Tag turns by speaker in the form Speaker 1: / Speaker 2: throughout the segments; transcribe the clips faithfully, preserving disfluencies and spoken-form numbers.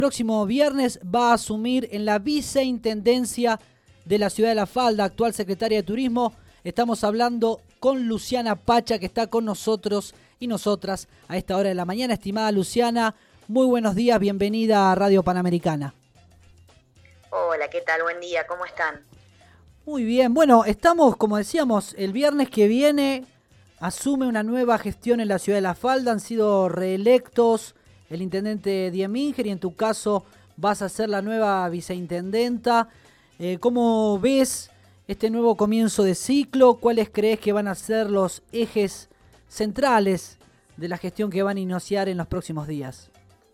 Speaker 1: próximo viernes va a asumir en la viceintendencia de la ciudad de La Falda, actual secretaria de Turismo. Estamos hablando con Luciana Pacha, que está con nosotros y nosotras a esta hora de la mañana. Estimada Luciana, muy buenos días, bienvenida a Radio Panamericana.
Speaker 2: Hola, ¿qué tal? Buen día, ¿cómo están?
Speaker 1: Muy bien, bueno, estamos, como decíamos, el viernes que viene asume una nueva gestión en la ciudad de La Falda. Han sido reelectos el intendente Dieminger y en tu caso vas a ser la nueva viceintendenta. Eh, ¿Cómo ves este nuevo comienzo de ciclo? ¿Cuáles crees que van a ser los ejes centrales de la gestión que van a iniciar en los próximos días?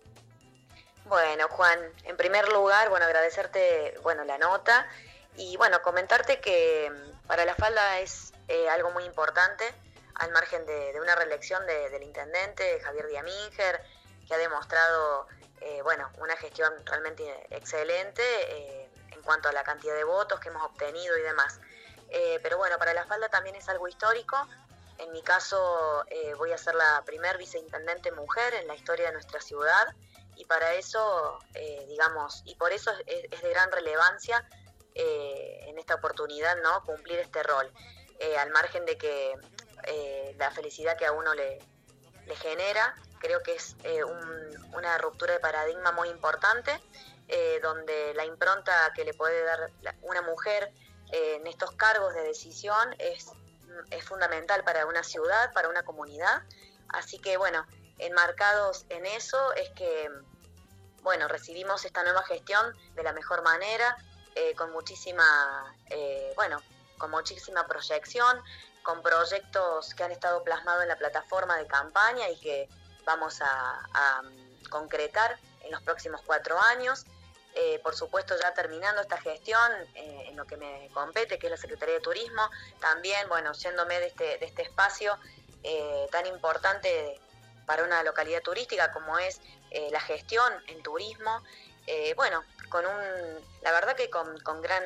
Speaker 2: Bueno, Juan, en primer lugar, bueno, agradecerte, bueno, la nota y, bueno, comentarte que para La Falda es eh, algo muy importante, al margen de, de una reelección de, del intendente Javier Dieminger, que ha demostrado, eh, bueno, una gestión realmente excelente eh, en cuanto a la cantidad de votos que hemos obtenido y demás. Eh, pero bueno, para La Falda también es algo histórico. En mi caso, eh, voy a ser la primer viceintendente mujer en la historia de nuestra ciudad. Y para eso, eh, digamos, y por eso es, es de gran relevancia eh, en esta oportunidad, ¿no? Cumplir este rol. Eh, al margen de que eh, la felicidad que a uno le, le genera, creo que es eh, un, una ruptura de paradigma muy importante, eh, donde la impronta que le puede dar una mujer eh, en estos cargos de decisión es, es fundamental para una ciudad, para una comunidad. Así que, bueno, enmarcados en eso es que, bueno, recibimos esta nueva gestión de la mejor manera, eh, con muchísima, eh, bueno, con muchísima proyección, con proyectos que han estado plasmados en la plataforma de campaña y que vamos a, a concretar en los próximos cuatro años. Eh, por supuesto, ya terminando esta gestión, eh, en lo que me compete, que es la Secretaría de Turismo, también, bueno, yéndome de este, de este espacio eh, tan importante para una localidad turística como es eh, la gestión en turismo, eh, bueno, con un, la verdad que con, con gran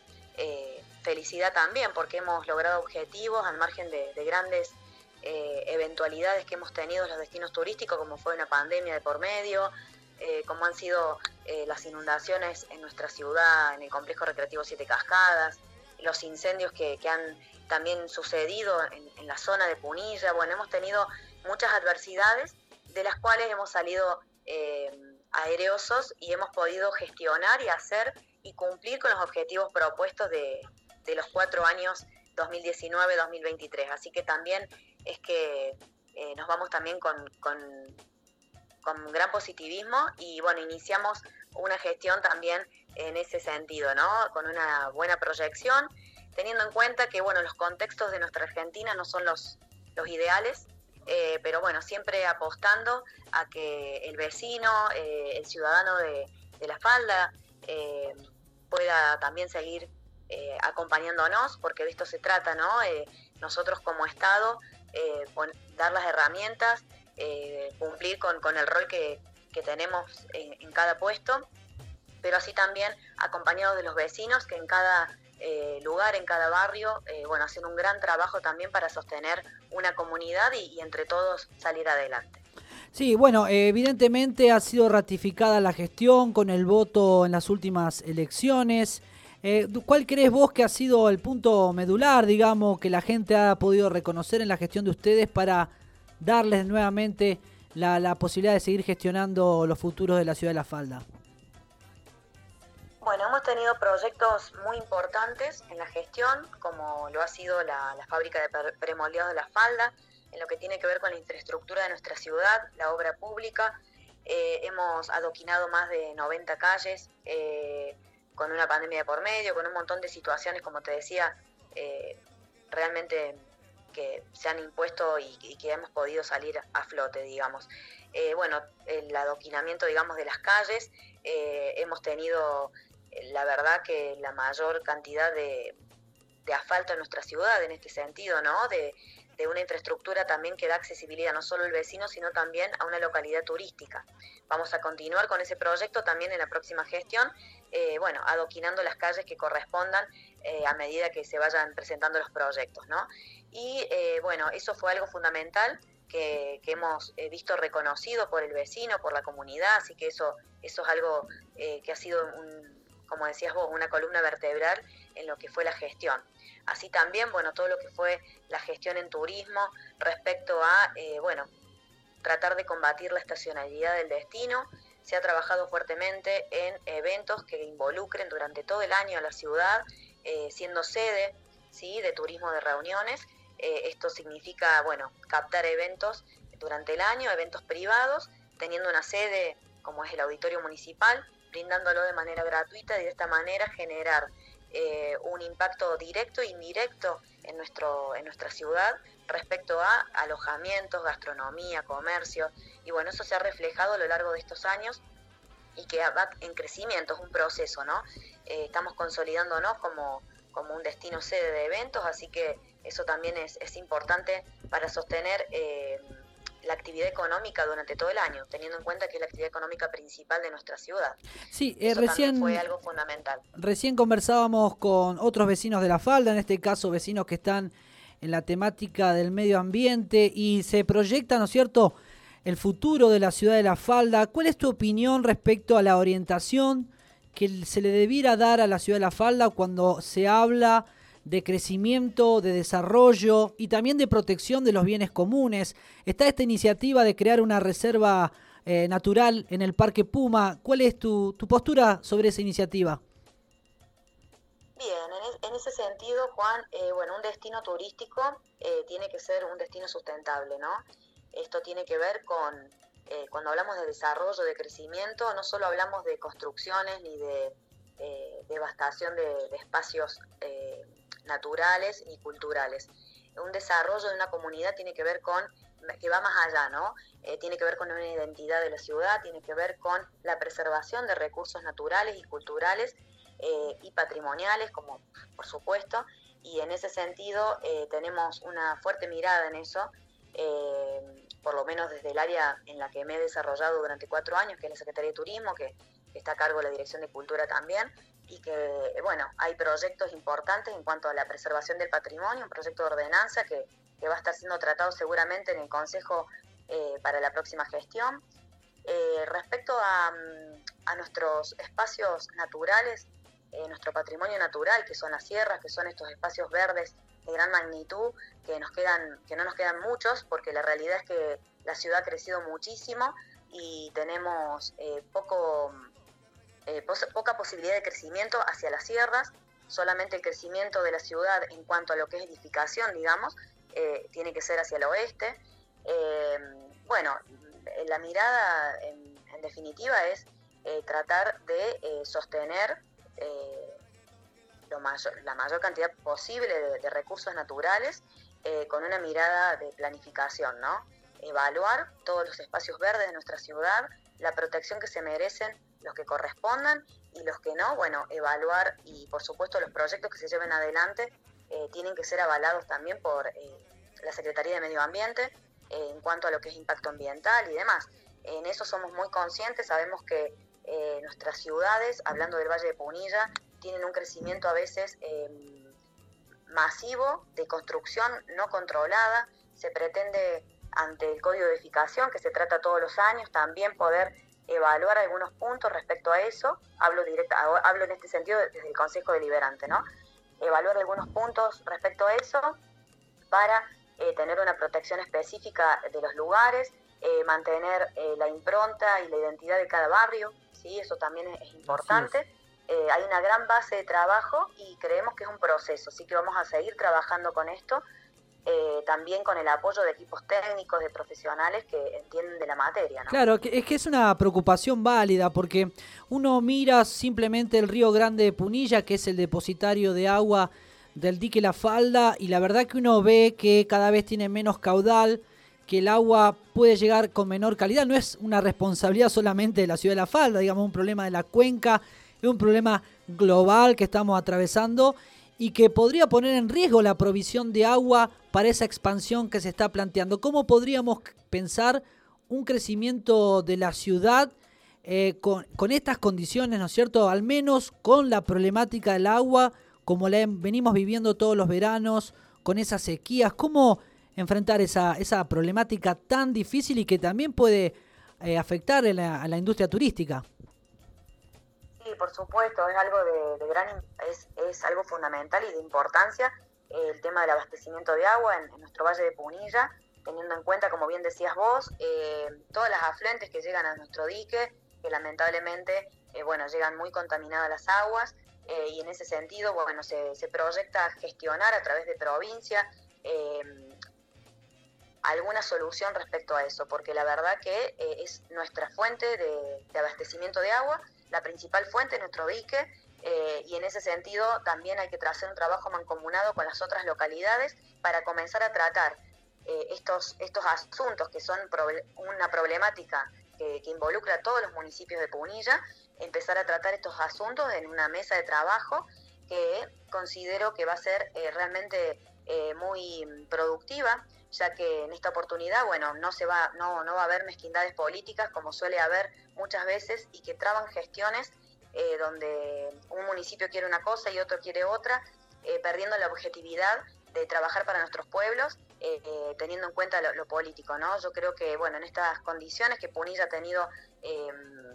Speaker 2: eh, felicidad también, porque hemos logrado objetivos al margen de, de grandes eh, eventualidades que hemos tenido en los destinos turísticos, como fue una pandemia de por medio, eh, como han sido eh, las inundaciones en nuestra ciudad, en el complejo recreativo Siete Cascadas, los incendios que, que han también sucedido en, en la zona de Punilla. Bueno, hemos tenido muchas adversidades de las cuales hemos salido eh, aereosos y hemos podido gestionar y hacer y cumplir con los objetivos propuestos de, de los cuatro años dos mil diecinueve a dos mil veintitrés. Así que también es que eh, nos vamos también con, con, con gran positivismo y bueno, iniciamos una gestión también en ese sentido, ¿no? Con una buena proyección, teniendo en cuenta que bueno, los contextos de nuestra Argentina no son los, los ideales. Eh, pero bueno, siempre apostando a que el vecino, eh, el ciudadano de, de La Falda eh, pueda también seguir eh, acompañándonos, porque de esto se trata, ¿no? Eh, nosotros como Estado, eh, pon, dar las herramientas, eh, cumplir con, con el rol que, que tenemos en, en cada puesto, pero así también acompañados de los vecinos que en cada Eh, lugar, en cada barrio, eh, bueno, hacen un gran trabajo también para sostener una comunidad y, y entre todos salir adelante.
Speaker 1: Sí, bueno, eh, evidentemente ha sido ratificada la gestión con el voto en las últimas elecciones. Eh, ¿Cuál crees vos que ha sido el punto medular, digamos, que la gente ha podido reconocer en la gestión de ustedes para darles nuevamente la, la posibilidad de seguir gestionando los futuros de la ciudad de La Falda?
Speaker 2: Bueno, hemos tenido proyectos muy importantes en la gestión, como lo ha sido la, la fábrica de premoldeados de La Falda, en lo que tiene que ver con la infraestructura de nuestra ciudad, la obra pública. Eh, hemos adoquinado más de noventa calles, eh, con una pandemia de por medio, con un montón de situaciones, como te decía, eh, realmente que se han impuesto y, y que hemos podido salir a flote, digamos. Eh, bueno, el adoquinamiento, digamos, de las calles, eh, hemos tenido la verdad que la mayor cantidad de, de asfalto en nuestra ciudad en este sentido, ¿no? De, de una infraestructura también que da accesibilidad no solo al vecino, sino también a una localidad turística. Vamos a continuar con ese proyecto también en la próxima gestión, eh, bueno, adoquinando las calles que correspondan eh, a medida que se vayan presentando los proyectos, ¿no? Y eh, bueno, eso fue algo fundamental que, que hemos eh, visto reconocido por el vecino, por la comunidad, así que eso, eso es algo eh, que ha sido, un, como decías vos, una columna vertebral en lo que fue la gestión. Así también, bueno, todo lo que fue la gestión en turismo respecto a, eh, bueno, tratar de combatir la estacionalidad del destino. Se ha trabajado fuertemente en eventos que involucren durante todo el año a la ciudad, eh, siendo sede, ¿sí?, de turismo de reuniones. Eh, esto significa, bueno, captar eventos durante el año, eventos privados, teniendo una sede como es el Auditorio Municipal, brindándolo de manera gratuita y de esta manera generar eh, un impacto directo e indirecto en, nuestro, en nuestra ciudad respecto a alojamientos, gastronomía, comercio, y bueno, eso se ha reflejado a lo largo de estos años y que va en crecimiento, es un proceso, ¿no? Eh, estamos consolidándonos como, como un destino sede de eventos, así que eso también es, es importante para sostener eh, la actividad económica durante todo el año, teniendo en cuenta que es la actividad económica principal de nuestra ciudad.
Speaker 1: Sí, eh,
Speaker 2: eso
Speaker 1: recién
Speaker 2: también fue algo fundamental.
Speaker 1: Recién conversábamos con otros vecinos de La Falda, en este caso vecinos que están en la temática del medio ambiente, y se proyecta, ¿no es cierto?, el futuro de la ciudad de La Falda. ¿Cuál es tu opinión respecto a la orientación que se le debiera dar a la ciudad de La Falda cuando se habla de crecimiento, de desarrollo y también de protección de los bienes comunes? Está esta iniciativa de crear una reserva eh, natural en el Parque Puma. ¿Cuál es tu, tu postura sobre esa iniciativa?
Speaker 2: Bien, en, es, en ese sentido, Juan, eh, bueno, un destino turístico eh, tiene que ser un destino sustentable, ¿no? Esto tiene que ver con, eh, cuando hablamos de desarrollo, de crecimiento, no solo hablamos de construcciones ni de eh, devastación de, de espacios eh, naturales ni culturales. Un desarrollo de una comunidad tiene que ver con, que va más allá, ¿no? Eh, tiene que ver con una identidad de la ciudad, tiene que ver con la preservación de recursos naturales y culturales eh, y patrimoniales, como por supuesto, y en ese sentido eh, tenemos una fuerte mirada en eso, eh, por lo menos desde el área en la que me he desarrollado durante cuatro años, que es la Secretaría de Turismo, que, que está a cargo de la Dirección de Cultura también, y que, bueno, hay proyectos importantes en cuanto a la preservación del patrimonio, un proyecto de ordenanza que, que va a estar siendo tratado seguramente en el Consejo eh, para la próxima gestión. Eh, respecto a, a nuestros espacios naturales, eh, nuestro patrimonio natural, que son las sierras, que son estos espacios verdes de gran magnitud, que nos quedan, que no nos quedan muchos, porque la realidad es que la ciudad ha crecido muchísimo y tenemos eh, poco, eh, pos, poca posibilidad de crecimiento hacia las sierras. Solamente el crecimiento de la ciudad en cuanto a lo que es edificación, digamos, eh, tiene que ser hacia el oeste. Eh, bueno, la mirada en, en definitiva es eh, tratar de eh, sostener eh, lo mayor, la mayor cantidad posible de, de recursos naturales eh, con una mirada de planificación, ¿no? Evaluar todos los espacios verdes de nuestra ciudad, la protección que se merecen los que correspondan y los que no, bueno, evaluar y por supuesto los proyectos que se lleven adelante eh, tienen que ser avalados también por eh, la Secretaría de Medio Ambiente eh, en cuanto a lo que es impacto ambiental y demás. En eso somos muy conscientes, sabemos que eh, nuestras ciudades, hablando del Valle de Punilla, tienen un crecimiento a veces eh, masivo de construcción no controlada. Se pretende ante el Código de Edificación, que se trata todos los años, también poder evaluar algunos puntos respecto a eso. Hablo directa, hablo en este sentido desde el Consejo Deliberante, ¿no? Evaluar algunos puntos respecto a eso para eh, tener una protección específica de los lugares, eh, mantener eh, la impronta y la identidad de cada barrio, ¿sí? Eso también es, es importante. Eh, hay una gran base de trabajo y creemos que es un proceso, así que vamos a seguir trabajando con esto, eh, también con el apoyo de equipos técnicos, de profesionales que entienden de la materia, ¿no?
Speaker 1: Claro, que, es que es una preocupación válida, porque uno mira simplemente el río Grande de Punilla, que es el depositario de agua del dique La Falda, y la verdad que uno ve que cada vez tiene menos caudal, que el agua puede llegar con menor calidad. No es una responsabilidad solamente de la ciudad de La Falda, digamos, un problema de la cuenca, es un problema global que estamos atravesando y que podría poner en riesgo la provisión de agua para esa expansión que se está planteando. ¿Cómo podríamos pensar un crecimiento de la ciudad eh, con, con estas condiciones, ¿no es cierto? Al menos con la problemática del agua, como la venimos viviendo todos los veranos, con esas sequías. ¿Cómo enfrentar esa, esa problemática tan difícil y que también puede eh, afectar a la, a la industria turística.
Speaker 2: Sí, por supuesto, es algo de, de gran, es, es algo fundamental y de importancia eh, el tema del abastecimiento de agua en, en nuestro Valle de Punilla, teniendo en cuenta, como bien decías vos, eh, todas las afluentes que llegan a nuestro dique, que lamentablemente, eh, bueno, llegan muy contaminadas las aguas, eh, y en ese sentido, bueno, se, se proyecta gestionar a través de provincia eh, alguna solución respecto a eso, porque la verdad que eh, es nuestra fuente de, de abastecimiento de agua, la principal fuente es nuestro dique, eh, y en ese sentido también hay que trazar un trabajo mancomunado con las otras localidades para comenzar a tratar eh, estos, estos asuntos que son proble- una problemática que, que involucra a todos los municipios de Punilla, empezar a tratar estos asuntos en una mesa de trabajo que considero que va a ser eh, realmente eh, muy productiva, ya que en esta oportunidad, bueno, no se va, no, no va a haber mezquindades políticas como suele haber muchas veces y que traban gestiones eh, donde un municipio quiere una cosa y otro quiere otra, eh, perdiendo la objetividad de trabajar para nuestros pueblos, eh, eh, teniendo en cuenta lo, lo político, ¿no? Yo creo que, bueno, en estas condiciones que Punilla ha tenido eh,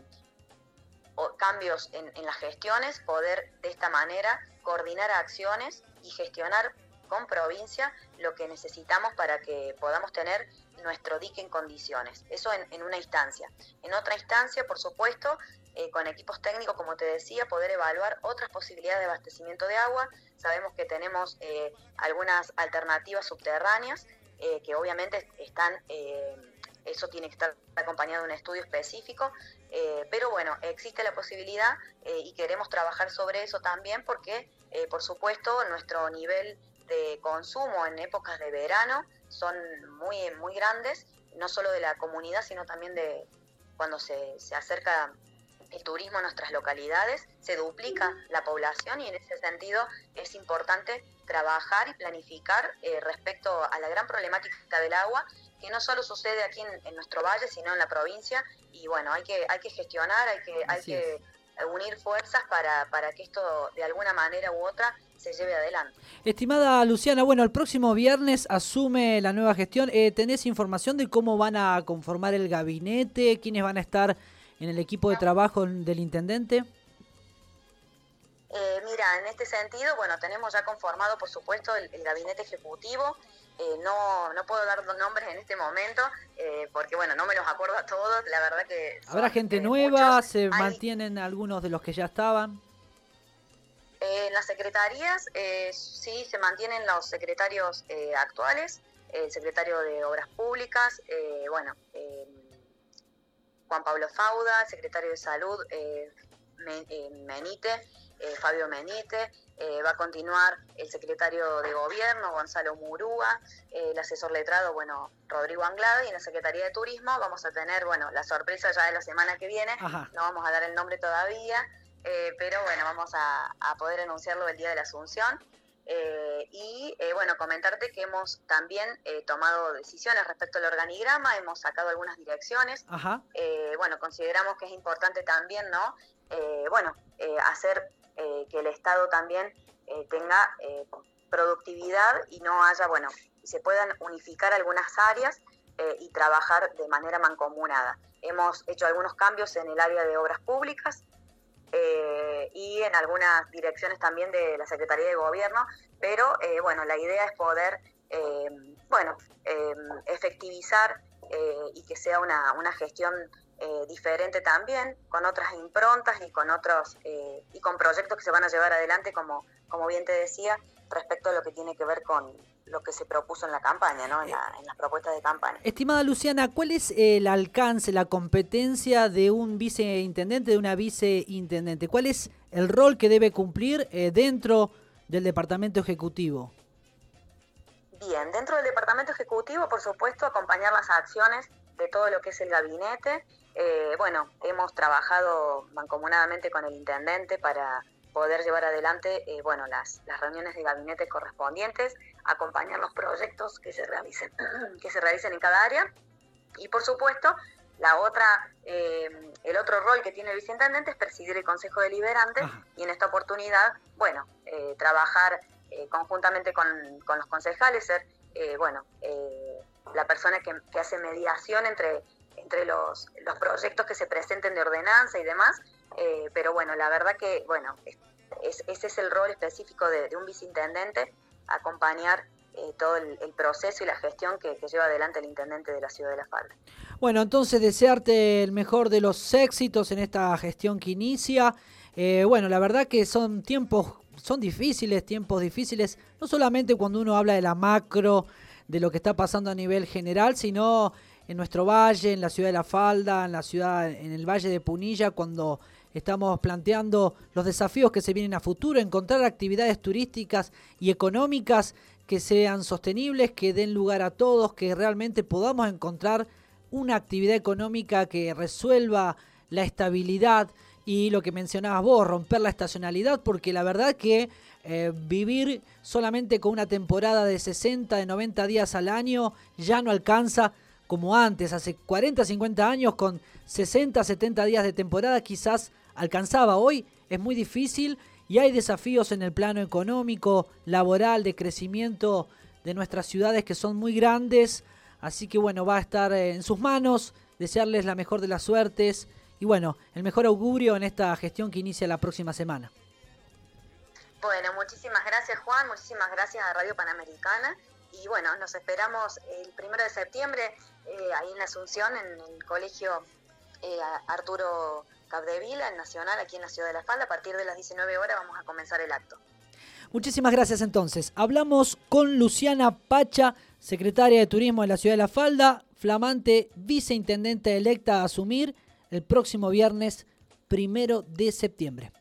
Speaker 2: o cambios en, en las gestiones, poder de esta manera coordinar acciones y gestionar con provincia lo que necesitamos para que podamos tener nuestro dique en condiciones. Eso en, en una instancia. En otra instancia, por supuesto, eh, con equipos técnicos, como te decía, poder evaluar otras posibilidades de abastecimiento de agua. Sabemos que tenemos eh, algunas alternativas subterráneas eh, que obviamente están... Eh, eso tiene que estar acompañado de un estudio específico, eh, pero bueno, existe la posibilidad eh, y queremos trabajar sobre eso también porque, eh, por supuesto, nuestro nivel de consumo en épocas de verano son muy, muy grandes, no solo de la comunidad, sino también de cuando se, se acerca el turismo a nuestras localidades, se duplica la población y en ese sentido es importante trabajar y planificar eh, respecto a la gran problemática del agua, que no solo sucede aquí en, en nuestro valle, sino en la provincia, y bueno, hay que, hay que gestionar, hay que, hay que unir fuerzas para, para que esto de alguna manera u otra se lleve adelante.
Speaker 1: Estimada Luciana, bueno, el próximo viernes asume la nueva gestión. Eh, ¿Tenés información de cómo van a conformar el gabinete? ¿Quiénes van a estar en el equipo de trabajo del intendente?
Speaker 2: Eh, mira, en este sentido, bueno, tenemos ya conformado, por supuesto, el, el gabinete ejecutivo. Eh, no, no puedo dar los nombres en este momento, eh, porque, bueno, no me los acuerdo a todos. La verdad que son,
Speaker 1: ¿Habrá gente
Speaker 2: eh,
Speaker 1: nueva?
Speaker 2: muchos.
Speaker 1: ¿Se
Speaker 2: Hay,
Speaker 1: mantienen algunos de los que ya estaban?
Speaker 2: Eh, en las secretarías, eh, sí, se mantienen los secretarios eh, actuales, el secretario de Obras Públicas, eh, bueno, eh, Juan Pablo Fauda, el secretario de Salud, eh, Menite, eh, Fabio Menite, eh, va a continuar el secretario de Gobierno, Gonzalo Murúa, eh, el asesor letrado, bueno, Rodrigo Anglada, y en la Secretaría de Turismo vamos a tener, bueno, la sorpresa ya de la semana que viene. Ajá. No vamos a dar el nombre todavía, eh, pero bueno, vamos a, a poder anunciarlo el día de la Asunción. Eh, y eh, bueno, comentarte que hemos también eh, tomado decisiones respecto al organigrama, hemos sacado algunas direcciones. Ajá. Eh, bueno, consideramos que es importante también, ¿no? Eh, bueno, eh, hacer eh, que el Estado también eh, tenga eh, productividad y no haya, bueno, se puedan unificar algunas áreas eh, y trabajar de manera mancomunada. Hemos hecho algunos cambios en el área de obras públicas, Eh, y en algunas direcciones también de la Secretaría de Gobierno, pero eh, bueno, la idea es poder eh, bueno, eh, efectivizar eh, y que sea una, una gestión eh, diferente también, con otras improntas y con otros eh, y con proyectos que se van a llevar adelante, como, como bien te decía, respecto a lo que tiene que ver con lo que se propuso en la campaña, ¿no? En, la, en las propuestas de campaña.
Speaker 1: Estimada Luciana, ¿cuál es el alcance, la competencia de un viceintendente, de una viceintendente? ¿Cuál es el rol que debe cumplir eh, dentro del departamento ejecutivo?
Speaker 2: Bien, dentro del departamento ejecutivo, por supuesto, acompañar las acciones de todo lo que es el gabinete. Eh, bueno, hemos trabajado mancomunadamente con el intendente para poder llevar adelante eh, bueno, las, las reuniones de gabinete correspondientes, acompañar los proyectos que se realicen, que se realicen en cada área. Y por supuesto, la otra, eh, el otro rol que tiene el viceintendente es presidir el Consejo Deliberante. Ajá. Y en esta oportunidad, bueno, eh, trabajar eh, conjuntamente con, con los concejales, ser eh, bueno, eh, la persona que, que hace mediación entre, entre los, los proyectos que se presenten de ordenanza y demás, eh, pero bueno, la verdad que, bueno, es, ese es el rol específico de, de un viceintendente, acompañar eh, todo el, el proceso y la gestión que, que lleva adelante el intendente de la ciudad de La Falda.
Speaker 1: Bueno, entonces desearte el mejor de los éxitos en esta gestión que inicia. Eh, bueno, la verdad que son tiempos, son difíciles, tiempos difíciles, no solamente cuando uno habla de la macro, de lo que está pasando a nivel general, sino en nuestro valle, en la ciudad de La Falda, en la ciudad, en el valle de Punilla, cuando estamos planteando los desafíos que se vienen a futuro, encontrar actividades turísticas y económicas que sean sostenibles, que den lugar a todos, que realmente podamos encontrar una actividad económica que resuelva la estabilidad y lo que mencionabas vos, romper la estacionalidad, porque la verdad que eh, vivir solamente con una temporada de sesenta, de noventa días al año ya no alcanza como antes. Hace cuarenta, cincuenta años con sesenta, setenta días de temporada quizás alcanzaba. Hoy es muy difícil y hay desafíos en el plano económico, laboral, de crecimiento de nuestras ciudades que son muy grandes. Así que bueno, va a estar en sus manos, desearles la mejor de las suertes y bueno, el mejor augurio en esta gestión que inicia la próxima semana.
Speaker 2: Bueno, muchísimas gracias Juan, muchísimas gracias a Radio Panamericana y bueno, nos esperamos el primero de septiembre eh, ahí en la Asunción, en el colegio eh, Arturo Capdevila, el Nacional, aquí en la ciudad de La Falda. A partir de las diecinueve horas vamos a comenzar el acto.
Speaker 1: Muchísimas gracias entonces. Hablamos con Luciana Pacha, secretaria de Turismo de la ciudad de La Falda, flamante viceintendente electa a asumir el próximo viernes primero de septiembre.